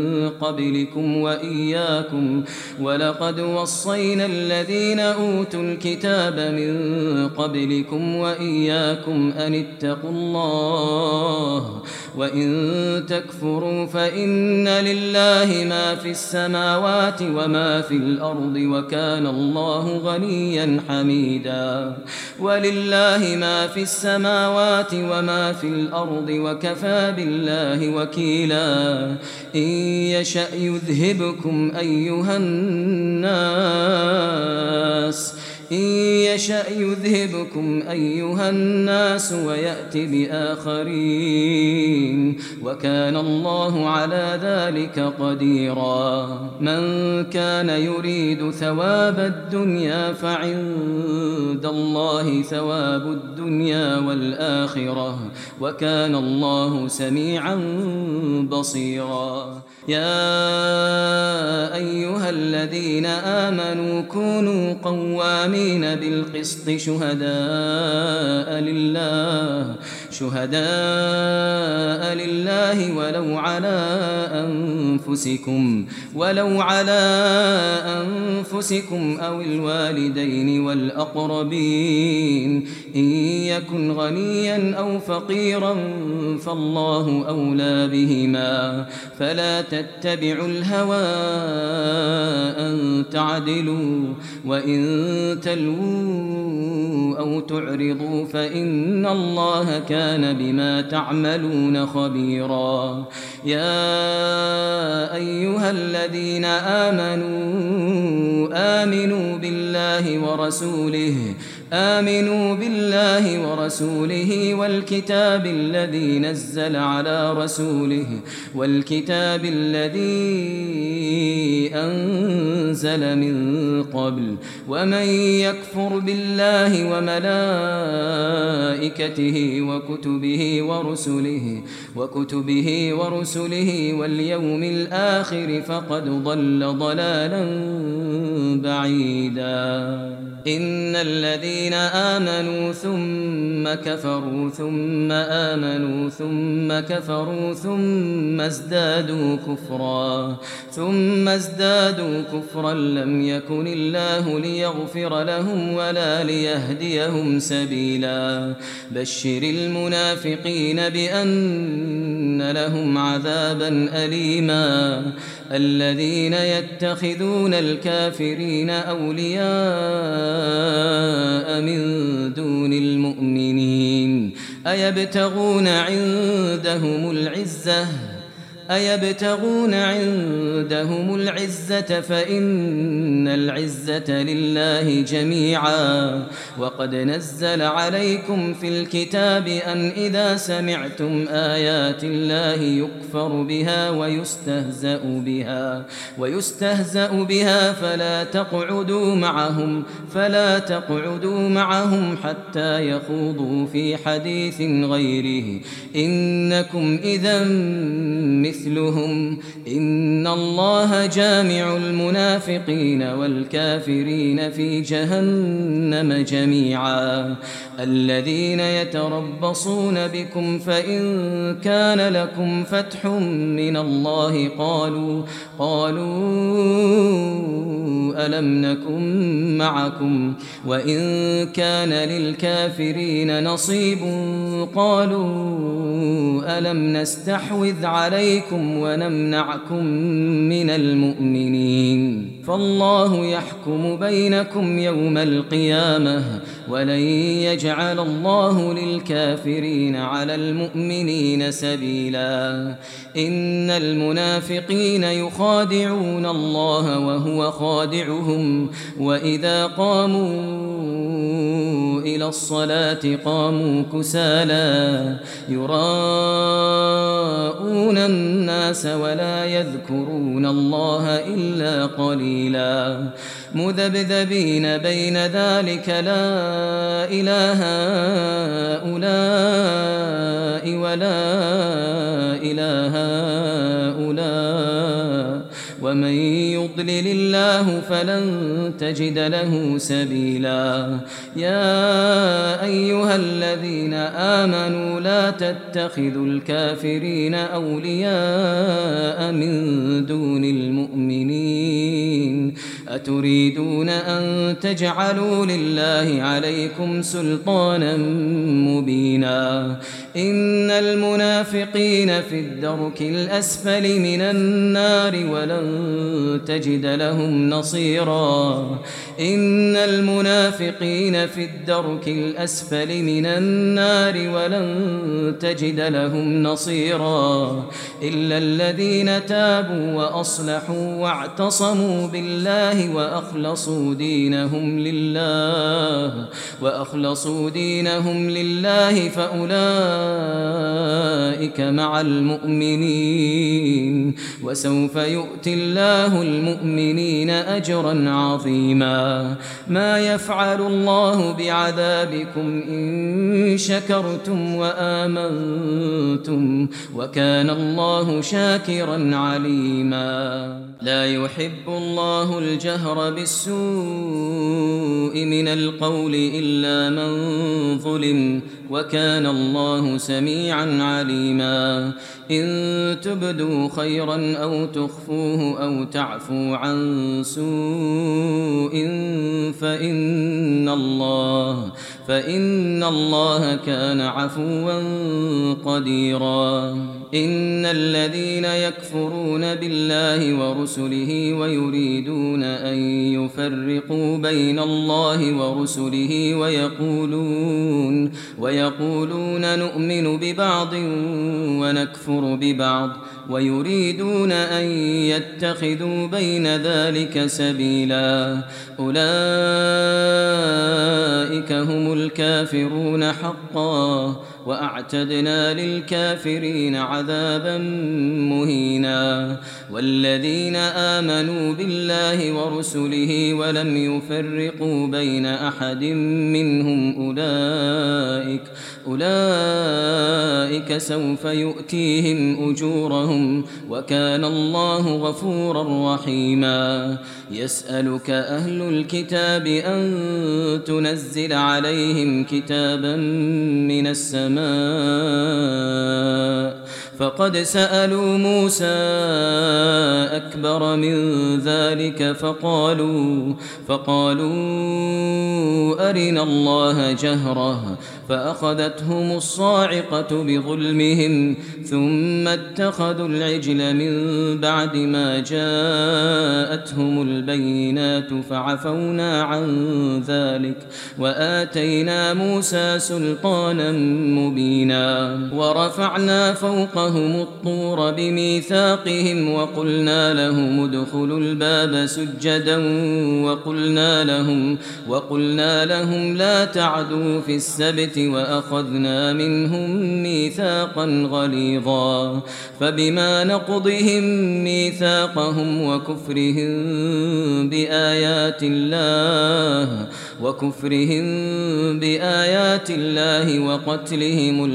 من قبلكم وإياكم أن اتقوا الله وإن تكفروا فإن لله ما في السماوات وما في الأرض وكان الله غنيا حميدا ولله ما في السماوات وما في الأرض وكفى بالله وكيلا إن يشأ يذهبكم أيها الناس ويأت بآخرين وكان الله على ذلك قديرا من كان يريد ثواب الدنيا فعند الله ثواب الدنيا والآخرة وكان الله سميعا بصيرا يا أيها الذين آمنوا كونوا قوامين بالقسط شهداء لله ولو على أنفسكم أو الوالدين والأقربين إن يكن غنيا أو فقيرا فالله أولى بهما فلا تتبعوا الهوى أن تعدلوا وإن تلووا أو تعرضوا فإن الله كان بما تعملون خبيرا يا أيها الذين آمنوا بالله ورسوله والكتاب الذي نزل على رسوله والكتاب الذي أنزل من قبل ومن يكفر بالله وملائكته وكتبه ورسله واليوم الآخر فقد ضل ضلالا بعيدا إن الذين آمنوا ثم كفروا ثم آمنوا ثم كفروا ثم ازدادوا كفرا لم يكن الله ليغفر لهم ولا ليهديهم سبيلا بشر المنافقين بأن لهم عذابا أليما الذين يتخذون الكافرين أولياء من دون المؤمنين أيبتغون عندهم العزة فإن العزة لله جميعا وقد نزل عليكم في الكتاب أن إذا سمعتم آيات الله يكفر بها ويستهزأ بها فلا تقعدوا معهم حتى يخوضوا في حديث غيره إنكم إذا مثلهم إن الله جامع المنافقين والكافرين في جهنم جميعا الذين يتربصون بكم فإن كان لكم فتح من الله قالوا ألم نكن معكم وإن كان للكافرين نصيب قالوا ألم نستحوذ عليكم ونمنعكم من المؤمنين فالله يحكم بينكم يوم القيامة ولن يجعل الله للكافرين على المؤمنين سبيلا إن المنافقين يخادعون الله وهو خادعهم وإذا قاموا إلى الصلاة قاموا كسالى يراءون الناس ولا يذكرون الله إلا قليلا مذبذبين بين ذلك لا إله هؤلاء ولا إله هؤلاء ومن يضلل الله فلن تجد له سبيلا يا أيها الذين آمنوا لا تتخذوا الكافرين أولياء من دون المؤمنين أتريدون أن تجعلوا لله عليكم سلطانا مبينا إن المنافقين في الدرك الأسفل من النار ولن تجد لهم نصيرا إن المنافقين في الدرك الأسفل من النار ولن تجد لهم نصيرا إلا الذين تابوا وأصلحوا واعتصموا بالله وأخلصوا دينهم لله فأولئك مع المؤمنين وسوف يؤتي الله المؤمنين أجرا عظيما ما يفعل الله بعذابكم إن شكرتم وآمنتم وكان الله شاكرا عليما لا يحب الله الجهر بالسوء من القول إلا من ظلم وكان الله سميعا عليما إن تبدوا خيرا أو تخفوه أو تعفوا عن سوء فإن الله كان عفوا قديرا إن الذين يكفرون بالله ورسله ويريدون أن يفرقوا بين الله ورسله ويقولون نؤمن ببعض ونكفر ببعض ويريدون أن يتخذوا بين ذلك سبيلا أولئك هم الكافرون حقا وأعتدنا للكافرين عذابا مهينا والذين آمنوا بالله ورسله ولم يفرقوا بين أحد منهم أولئك سوف يؤتيهم أجورهم وكان الله غفورا رحيما يسألك أهل الكتاب أن تنزل عليهم كتابا من السماء فقد سألوا موسى أكبر من ذلك فقالوا أرنا الله جهرة فأخذتهم الصاعقة بظلمهم ثم اتخذوا العجل من بعد ما جاءتهم البينات فعفونا عن ذلك وآتينا موسى سلطانا مبينا ورفعنا فوقهم الطور بميثاقهم وقلنا لهم ادخلوا الباب سجدا وقلنا لهم لا تعدوا في السبت وأخذنا منهم ميثاقا غليظا فبما نقضهم ميثاقهم وكفرهم بآيات الله وقتلهم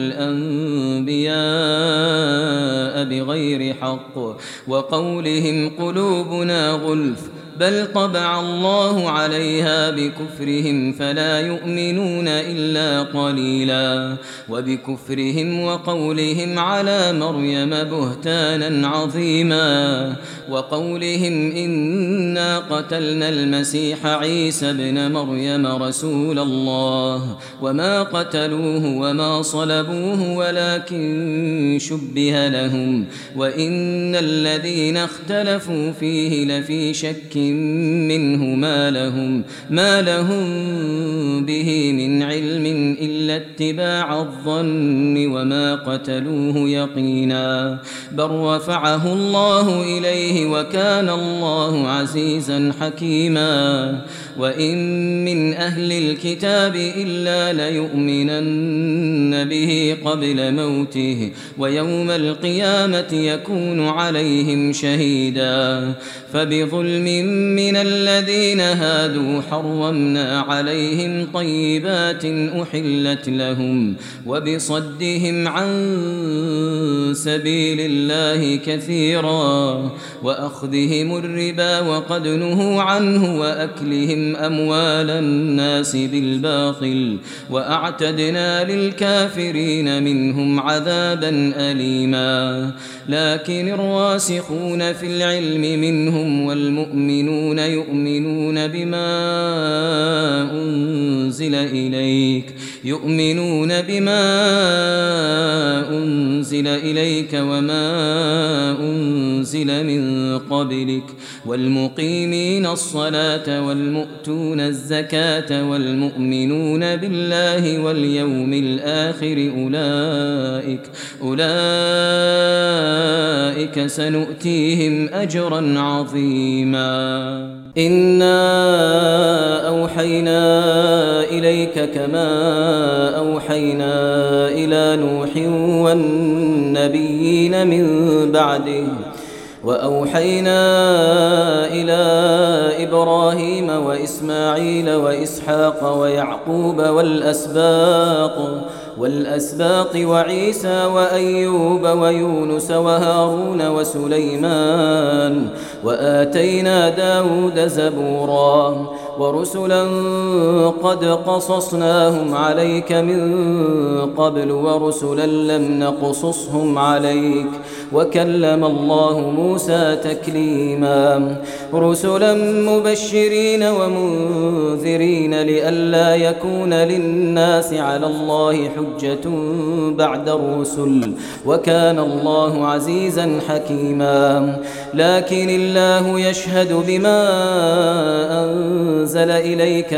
الأنبياء بغير حق وقولهم قلوبنا غلف بل طبع الله عليها بكفرهم فلا يؤمنون إلا قليلا وبكفرهم وقولهم على مريم بهتانا عظيما وقولهم إنا قتلنا المسيح عيسى ابن مريم رسول الله وما قتلوه وما صلبوه ولكن شبه لهم وإن الذين اختلفوا فيه لفي شك منه ما لهم به من علم إلا اتباع الظن وما قتلوه يقينا بل رفعه الله إليه وكان الله عزيزا حكيما وإن من أهل الكتاب إلا ليؤمنن به قبل موته ويوم القيامة يكون عليهم شهيدا فبظلم من الذين هادوا حرمنا عليهم طيبات أحلت لهم وبصدهم عن سبيل الله كثيرا وأخذهم الربا وقد نهوا عنه وأكلهم أموال الناس بالباطل وأعتدنا للكافرين منهم عذابا أليما لكن الراسخون في العلم منهم والمؤمنون يؤمنون بما أنزل إليك يؤمنون بما أنزل إليك وما أنزل من قبلك والمقيمين الصلاة والمؤتون الزكاة والمؤمنون بالله واليوم الآخر أولئك سنؤتيهم أجرا عظيما إنا أوحينا إليك كما أوحينا إلى نوح والنبيين من بعده وأوحينا إلى إبراهيم وإسماعيل وإسحاق ويعقوب والأسباط وعيسى وأيوب ويونس وهارون وسليمان وآتينا داود زبورا ورسلا قد قصصناهم عليك من قبل ورسلا لم نقصصهم عليك وكلم الله موسى تكليما رسلا مبشرين ومنذرين لئلا يكون للناس على الله حجة بعد الرسل وكان الله عزيزا حكيما لكن الله يشهد بما أنزل إليك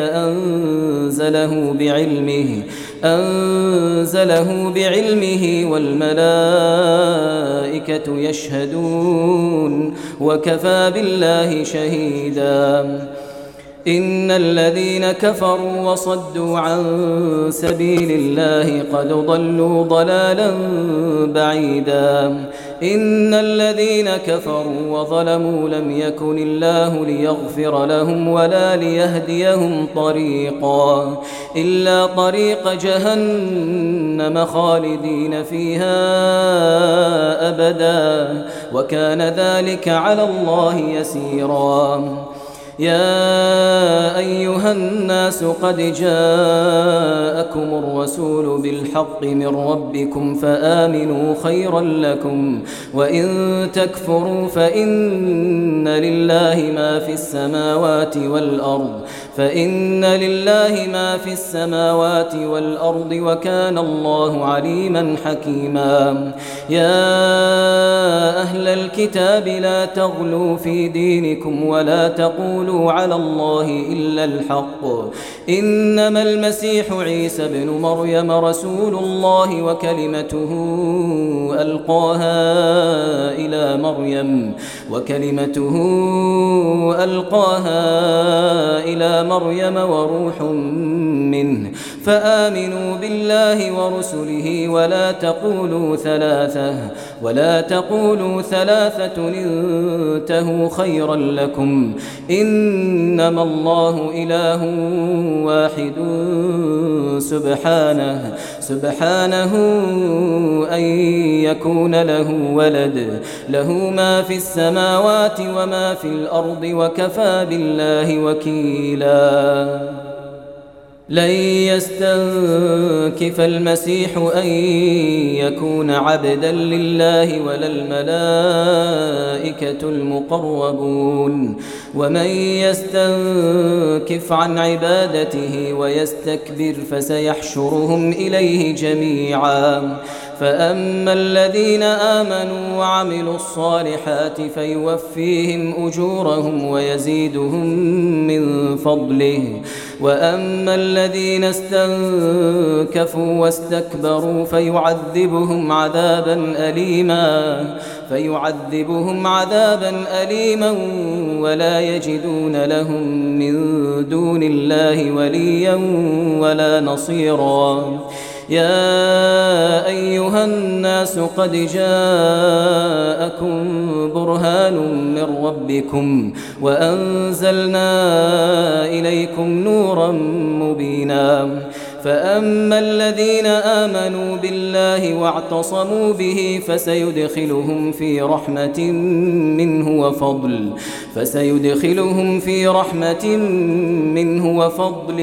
أنزله بعلمه والملائكة يشهدون وكفى بالله شهيدا إن الذين كفروا وصدوا عن سبيل الله قد ضلوا ضلالا بعيدا إن الذين كفروا وظلموا لم يكن الله ليغفر لهم ولا ليهديهم طريقا إلا طريق جهنم خالدين فيها أبدا وكان ذلك على الله يسيرا يا أيها الناس قد جاءكم الرسول بالحق من ربكم فآمنوا خيرا لكم وإن تكفروا فإن لله ما في السماوات والأرض وكان الله عليما حكيما يا أهل الكتاب لا تغلوا في دينكم ولا تقولوا على الله إلا الحق إنما المسيح عيسى بن مريم رسول الله وكلمته ألقاها إلى مريم وروح منه فآمنوا بالله ورسله ولا تقولوا ثلاثة انتهوا خيرا لكم إنما الله إله واحد سبحانه أن يكون له ولد له ما في السماوات وما في الأرض وكفى بالله وكيلا لن يستنكف المسيح أن يكون عبدا لله ولا الملائكة المقربون ومن يستنكف عن عبادته ويستكبر فسيحشرهم إليه جميعا فأما الذين آمنوا وعملوا الصالحات فيوفيهم أجورهم ويزيدهم من فضله وأما الذين استنكفوا واستكبروا فيعذبهم عذابا أليما ولا يجدون لهم من دون الله وليا ولا نصيرا يا أيها الناس قد جاءكم برهان من ربكم وأنزلنا إليكم نورا مبينا فأما الذين آمنوا بالله واعتصموا به فسيدخلهم في رحمة منه وفضل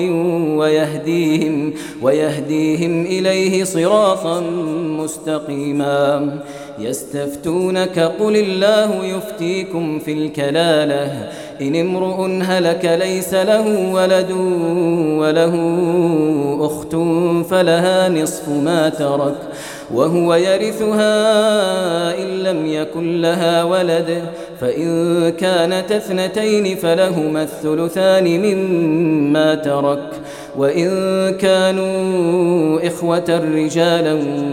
ويهديهم إليه صراطا مستقيما يستفتونك قل الله يفتيكم في الكلالة إن امرؤ هلك ليس له ولد وله أخت فلها نصف ما ترك وهو يرثها إن لم يكن لها ولد فإن كانت اثنتين فلهما الثلثان مما ترك وإن كانوا إخوة رجالا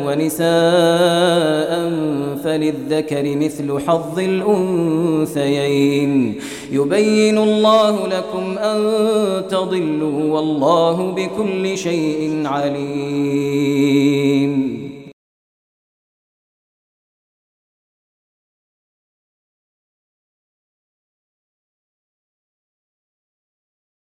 ونساء فللذكر مثل حظ الأنثيين يبين الله لكم أن تضلوا والله بكل شيء عليم.